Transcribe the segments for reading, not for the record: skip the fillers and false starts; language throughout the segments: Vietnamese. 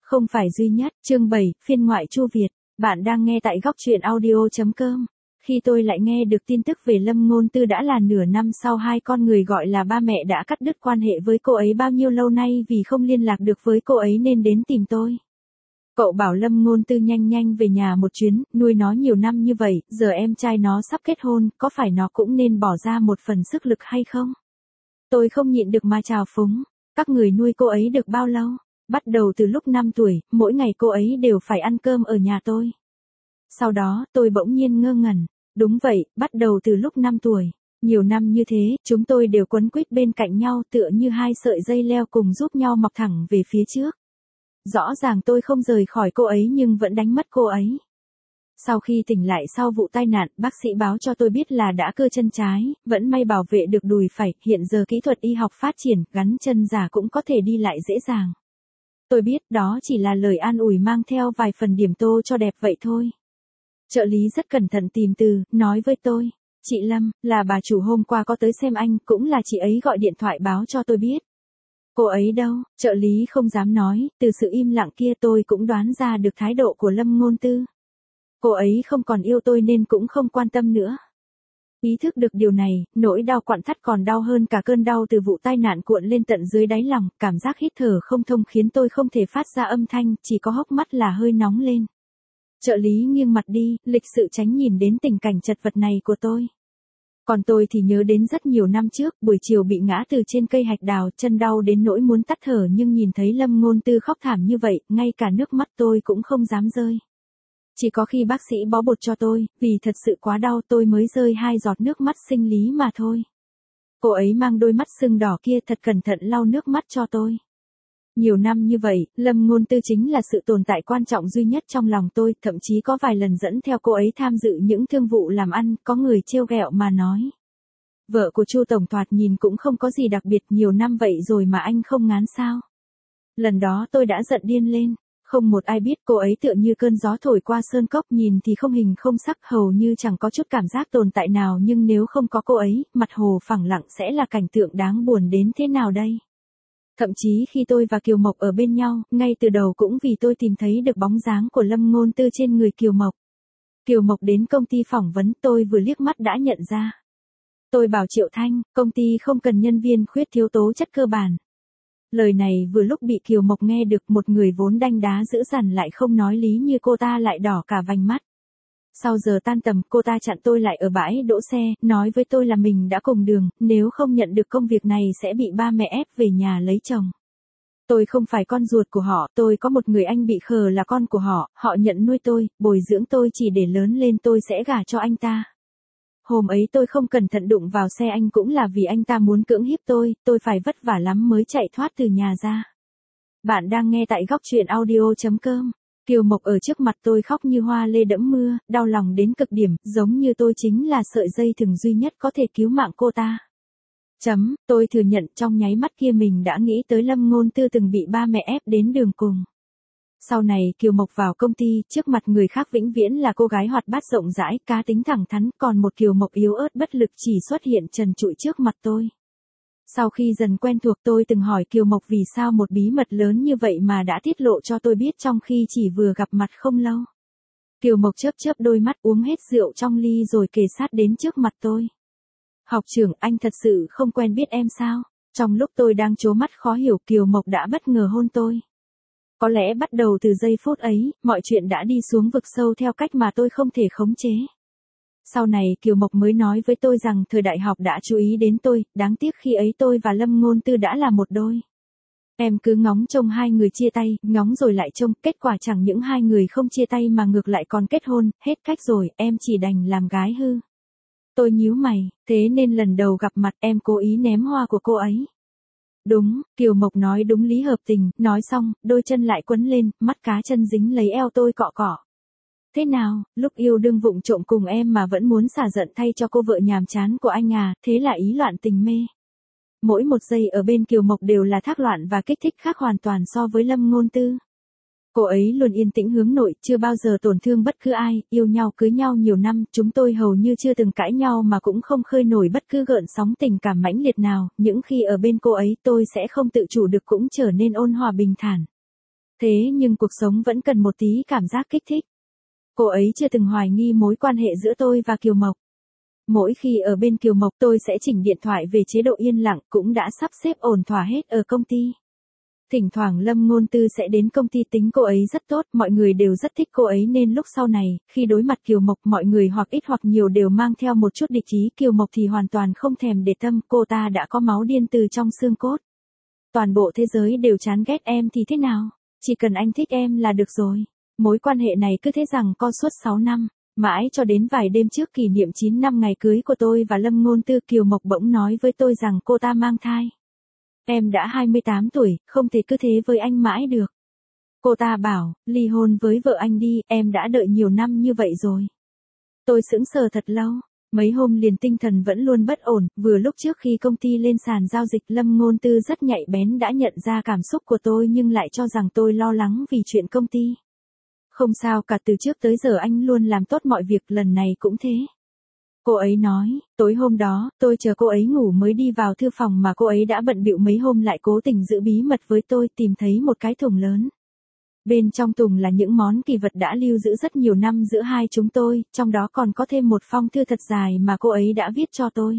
Không phải duy nhất, chương 7, phiên ngoại Chu Việt. Bạn đang nghe tại góc truyện audio.com. Khi tôi lại nghe được tin tức về Lâm Ngôn Tư đã là nửa năm sau hai con người gọi là ba mẹ đã cắt đứt quan hệ với cô ấy bao nhiêu lâu nay vì không liên lạc được với cô ấy nên đến tìm tôi. Cậu bảo Lâm Ngôn Tư nhanh nhanh về nhà một chuyến, nuôi nó nhiều năm như vậy, giờ em trai nó sắp kết hôn, có phải nó cũng nên bỏ ra một phần sức lực hay không? Tôi không nhịn được mà chào phúng, các người nuôi cô ấy được bao lâu? Bắt đầu từ lúc 5 tuổi, mỗi ngày cô ấy đều phải ăn cơm ở nhà tôi. Sau đó, tôi bỗng nhiên ngơ ngẩn. Đúng vậy, bắt đầu từ lúc 5 tuổi. Nhiều năm như thế, chúng tôi đều quấn quýt bên cạnh nhau tựa như hai sợi dây leo cùng giúp nhau mọc thẳng về phía trước. Rõ ràng tôi không rời khỏi cô ấy nhưng vẫn đánh mất cô ấy. Sau khi tỉnh lại sau vụ tai nạn, bác sĩ báo cho tôi biết là đã cưa chân trái, vẫn may bảo vệ được đùi phải, hiện giờ kỹ thuật y học phát triển, gắn chân giả cũng có thể đi lại dễ dàng. Tôi biết đó chỉ là lời an ủi mang theo vài phần điểm tô cho đẹp vậy thôi. Trợ lý rất cẩn thận tìm từ, nói với tôi, chị Lâm, là bà chủ hôm qua có tới xem anh, cũng là chị ấy gọi điện thoại báo cho tôi biết. Cô ấy đâu? Trợ lý không dám nói, từ sự im lặng kia tôi cũng đoán ra được thái độ của Lâm Ngôn Tư. Cô ấy không còn yêu tôi nên cũng không quan tâm nữa. Ý thức được điều này, nỗi đau quặn thắt còn đau hơn cả cơn đau từ vụ tai nạn cuộn lên tận dưới đáy lòng, cảm giác hít thở không thông khiến tôi không thể phát ra âm thanh, chỉ có hốc mắt là hơi nóng lên. Trợ lý nghiêng mặt đi, lịch sự tránh nhìn đến tình cảnh chật vật này của tôi. Còn tôi thì nhớ đến rất nhiều năm trước, buổi chiều bị ngã từ trên cây hạch đào, chân đau đến nỗi muốn tắt thở nhưng nhìn thấy Lâm Ngôn Tư khóc thảm như vậy, ngay cả nước mắt tôi cũng không dám rơi. Chỉ có khi bác sĩ bó bột cho tôi, vì thật sự quá đau tôi mới rơi 2 giọt nước mắt sinh lý mà thôi. Cô ấy mang đôi mắt sưng đỏ kia thật cẩn thận lau nước mắt cho tôi. Nhiều năm như vậy, Lâm Ngôn Tư chính là sự tồn tại quan trọng duy nhất trong lòng tôi, thậm chí có vài lần dẫn theo cô ấy tham dự những thương vụ làm ăn, có người trêu ghẹo mà nói. Vợ của Chu Tổng thoạt nhìn cũng không có gì đặc biệt, nhiều năm vậy rồi mà anh không ngán sao. Lần đó tôi đã giận điên lên. Không một ai biết cô ấy tựa như cơn gió thổi qua sơn cốc, nhìn thì không hình không sắc, hầu như chẳng có chút cảm giác tồn tại nào, nhưng nếu không có cô ấy, mặt hồ phẳng lặng sẽ là cảnh tượng đáng buồn đến thế nào đây? Thậm chí khi tôi và Kiều Mộc ở bên nhau, ngay từ đầu cũng vì tôi tìm thấy được bóng dáng của Lâm Ngôn Tư trên người Kiều Mộc. Kiều Mộc đến công ty phỏng vấn, tôi vừa liếc mắt đã nhận ra. Tôi bảo Triệu Thanh, công ty không cần nhân viên khuyết thiếu tố chất cơ bản. Lời này vừa lúc bị Kiều Mộc nghe được, một người vốn đanh đá dữ dằn lại không nói lý như cô ta lại đỏ cả vành mắt. Sau giờ tan tầm, cô ta chặn tôi lại ở bãi đỗ xe, nói với tôi là mình đã cùng đường, nếu không nhận được công việc này sẽ bị ba mẹ ép về nhà lấy chồng. Tôi không phải con ruột của họ, tôi có một người anh bị khờ là con của họ, họ nhận nuôi tôi, bồi dưỡng tôi chỉ để lớn lên tôi sẽ gả cho anh ta. Hôm ấy tôi không cẩn thận đụng vào xe anh cũng là vì anh ta muốn cưỡng hiếp tôi phải vất vả lắm mới chạy thoát từ nhà ra. Bạn đang nghe tại góc truyện audio.com. Kiều Mộc ở trước mặt tôi khóc như hoa lê đẫm mưa, đau lòng đến cực điểm, giống như tôi chính là sợi dây thừng duy nhất có thể cứu mạng cô ta. Tôi thừa nhận trong nháy mắt kia mình đã nghĩ tới Lâm Ngôn Tư từng bị ba mẹ ép đến đường cùng. Sau này Kiều Mộc vào công ty, trước mặt người khác vĩnh viễn là cô gái hoạt bát rộng rãi, cá tính thẳng thắn, còn một Kiều Mộc yếu ớt bất lực chỉ xuất hiện trần trụi trước mặt tôi. Sau khi dần quen thuộc tôi từng hỏi Kiều Mộc vì sao một bí mật lớn như vậy mà đã tiết lộ cho tôi biết trong khi chỉ vừa gặp mặt không lâu. Kiều Mộc chớp chớp đôi mắt uống hết rượu trong ly rồi kề sát đến trước mặt tôi. Học trưởng, anh thật sự không quen biết em sao? Trong lúc tôi đang trố mắt khó hiểu, Kiều Mộc đã bất ngờ hôn tôi. Có lẽ bắt đầu từ giây phút ấy, mọi chuyện đã đi xuống vực sâu theo cách mà tôi không thể khống chế. Sau này Kiều Mộc mới nói với tôi rằng thời đại học đã chú ý đến tôi, đáng tiếc khi ấy tôi và Lâm Ngôn Tư đã là một đôi. Em cứ ngóng trông hai người chia tay, ngóng rồi lại trông, kết quả chẳng những hai người không chia tay mà ngược lại còn kết hôn, hết cách rồi, em chỉ đành làm gái hư. Tôi nhíu mày, thế nên lần đầu gặp mặt em cố ý ném hoa của cô ấy. Đúng, Kiều Mộc nói đúng lý hợp tình, nói xong, đôi chân lại quấn lên, mắt cá chân dính lấy eo tôi cọ cọ. Thế nào, lúc yêu đương vụng trộm cùng em mà vẫn muốn xả giận thay cho cô vợ nhàm chán của anh à, thế là ý loạn tình mê. Mỗi một giây ở bên Kiều Mộc đều là thác loạn và kích thích khác hoàn toàn so với Lâm Ngôn Tư. Cô ấy luôn yên tĩnh hướng nội, chưa bao giờ tổn thương bất cứ ai, yêu nhau cưới nhau nhiều năm, chúng tôi hầu như chưa từng cãi nhau mà cũng không khơi nổi bất cứ gợn sóng tình cảm mãnh liệt nào, những khi ở bên cô ấy tôi sẽ không tự chủ được cũng trở nên ôn hòa bình thản. Thế nhưng cuộc sống vẫn cần một tí cảm giác kích thích. Cô ấy chưa từng hoài nghi mối quan hệ giữa tôi và Kiều Mộc. Mỗi khi ở bên Kiều Mộc tôi sẽ chỉnh điện thoại về chế độ yên lặng, cũng đã sắp xếp ổn thỏa hết ở công ty. Thỉnh thoảng Lâm Ngôn Tư sẽ đến công ty, tính cô ấy rất tốt, mọi người đều rất thích cô ấy nên lúc sau này, khi đối mặt Kiều Mộc mọi người hoặc ít hoặc nhiều đều mang theo một chút địch ý, Kiều Mộc thì hoàn toàn không thèm để tâm, cô ta đã có máu điên từ trong xương cốt. Toàn bộ thế giới đều chán ghét em thì thế nào, chỉ cần anh thích em là được rồi. Mối quan hệ này cứ thế rằng co suốt 6 năm, mãi cho đến vài đêm trước kỷ niệm 9 năm ngày cưới của tôi và Lâm Ngôn Tư, Kiều Mộc bỗng nói với tôi rằng cô ta mang thai. Em đã 28 tuổi, không thể cứ thế với anh mãi được. Cô ta bảo, ly hôn với vợ anh đi, em đã đợi nhiều năm như vậy rồi. Tôi sững sờ thật lâu, mấy hôm liền tinh thần vẫn luôn bất ổn, vừa lúc trước khi công ty lên sàn giao dịch Lâm Ngôn Tư rất nhạy bén đã nhận ra cảm xúc của tôi nhưng lại cho rằng tôi lo lắng vì chuyện công ty. Không sao cả, từ trước tới giờ anh luôn làm tốt mọi việc, lần này cũng thế. Cô ấy nói, tối hôm đó, tôi chờ cô ấy ngủ mới đi vào thư phòng mà cô ấy đã bận bịu mấy hôm lại cố tình giữ bí mật với tôi, tìm thấy một cái thùng lớn. Bên trong thùng là những món kỳ vật đã lưu giữ rất nhiều năm giữa hai chúng tôi, trong đó còn có thêm một phong thư thật dài mà cô ấy đã viết cho tôi.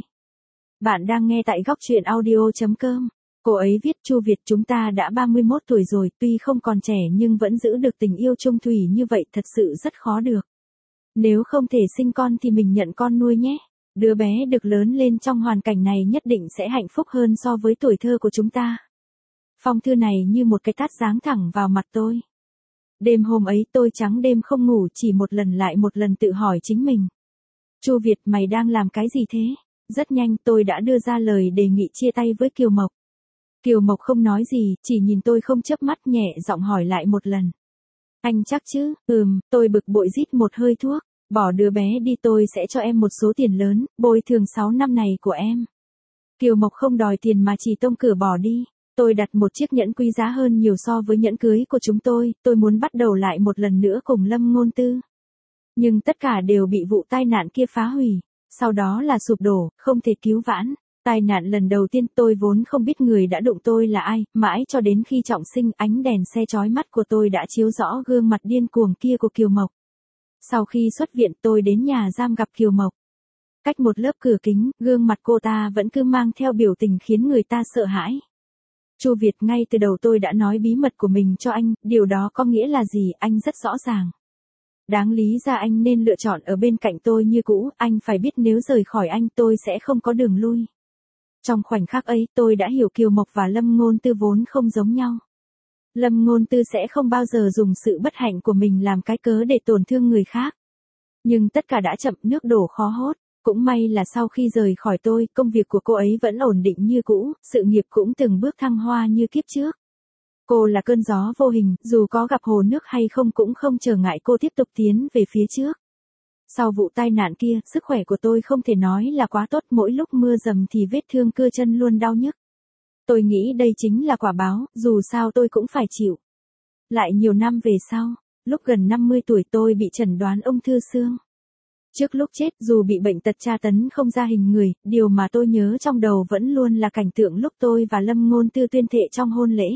Bạn đang nghe tại góc truyện audio.com. Cô ấy viết, Chu Việt, chúng ta đã 31 tuổi rồi, tuy không còn trẻ nhưng vẫn giữ được tình yêu chung thủy như vậy thật sự rất khó được. Nếu không thể sinh con thì mình nhận con nuôi nhé. Đứa bé được lớn lên trong hoàn cảnh này nhất định sẽ hạnh phúc hơn so với tuổi thơ của chúng ta. Phong thư này như một cái tát giáng thẳng vào mặt tôi. Đêm hôm ấy tôi trắng đêm không ngủ, chỉ một lần lại một lần tự hỏi chính mình. Chu Việt, mày đang làm cái gì thế? Rất nhanh tôi đã đưa ra lời đề nghị chia tay với Kiều Mộc. Kiều Mộc không nói gì, chỉ nhìn tôi không chớp mắt, nhẹ giọng hỏi lại một lần. Anh chắc chứ? Tôi bực bội rít một hơi thuốc. Bỏ đứa bé đi, tôi sẽ cho em một số tiền lớn, bồi thường 6 năm này của em. Kiều Mộc không đòi tiền mà chỉ tông cửa bỏ đi. Tôi đặt một chiếc nhẫn quý giá hơn nhiều so với nhẫn cưới của chúng tôi muốn bắt đầu lại một lần nữa cùng Lâm Ngôn Tư. Nhưng tất cả đều bị vụ tai nạn kia phá hủy, sau đó là sụp đổ, không thể cứu vãn. Tai nạn lần đầu tiên tôi vốn không biết người đã đụng tôi là ai, mãi cho đến khi trọng sinh ánh đèn xe chói mắt của tôi đã chiếu rõ gương mặt điên cuồng kia của Kiều Mộc. Sau khi xuất viện tôi đến nhà giam gặp Kiều Mộc. Cách một lớp cửa kính, gương mặt cô ta vẫn cứ mang theo biểu tình khiến người ta sợ hãi. Chu Việt, ngay từ đầu tôi đã nói bí mật của mình cho anh, điều đó có nghĩa là gì anh rất rõ ràng. Đáng lý ra anh nên lựa chọn ở bên cạnh tôi như cũ, anh phải biết nếu rời khỏi anh tôi sẽ không có đường lui. Trong khoảnh khắc ấy tôi đã hiểu Kiều Mộc và Lâm Ngôn Tư vốn không giống nhau. Lâm Ngôn Tư sẽ không bao giờ dùng sự bất hạnh của mình làm cái cớ để tổn thương người khác. Nhưng tất cả đã chậm, nước đổ khó hốt. Cũng may là sau khi rời khỏi tôi, công việc của cô ấy vẫn ổn định như cũ, sự nghiệp cũng từng bước thăng hoa như kiếp trước. Cô là cơn gió vô hình, dù có gặp hồ nước hay không cũng không trở ngại cô tiếp tục tiến về phía trước. Sau vụ tai nạn kia, sức khỏe của tôi không thể nói là quá tốt, mỗi lúc mưa dầm thì vết thương cơ chân luôn đau nhức. Tôi nghĩ đây chính là quả báo, dù sao tôi cũng phải chịu. Lại nhiều năm về sau, lúc gần 50 tuổi tôi bị chẩn đoán ung thư xương. Trước lúc chết, dù bị bệnh tật tra tấn không ra hình người, điều mà tôi nhớ trong đầu vẫn luôn là cảnh tượng lúc tôi và Lâm Ngôn Tư tuyên thệ trong hôn lễ.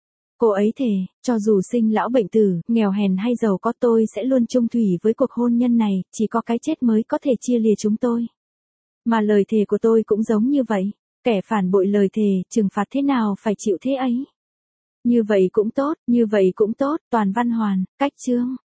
Cô ấy thề, cho dù sinh lão bệnh tử, nghèo hèn hay giàu có tôi sẽ luôn chung thủy với cuộc hôn nhân này, chỉ có cái chết mới có thể chia lìa chúng tôi. Mà lời thề của tôi cũng giống như vậy, kẻ phản bội lời thề, trừng phạt thế nào phải chịu thế ấy. Như vậy cũng tốt, toàn văn hoàn, cách chương.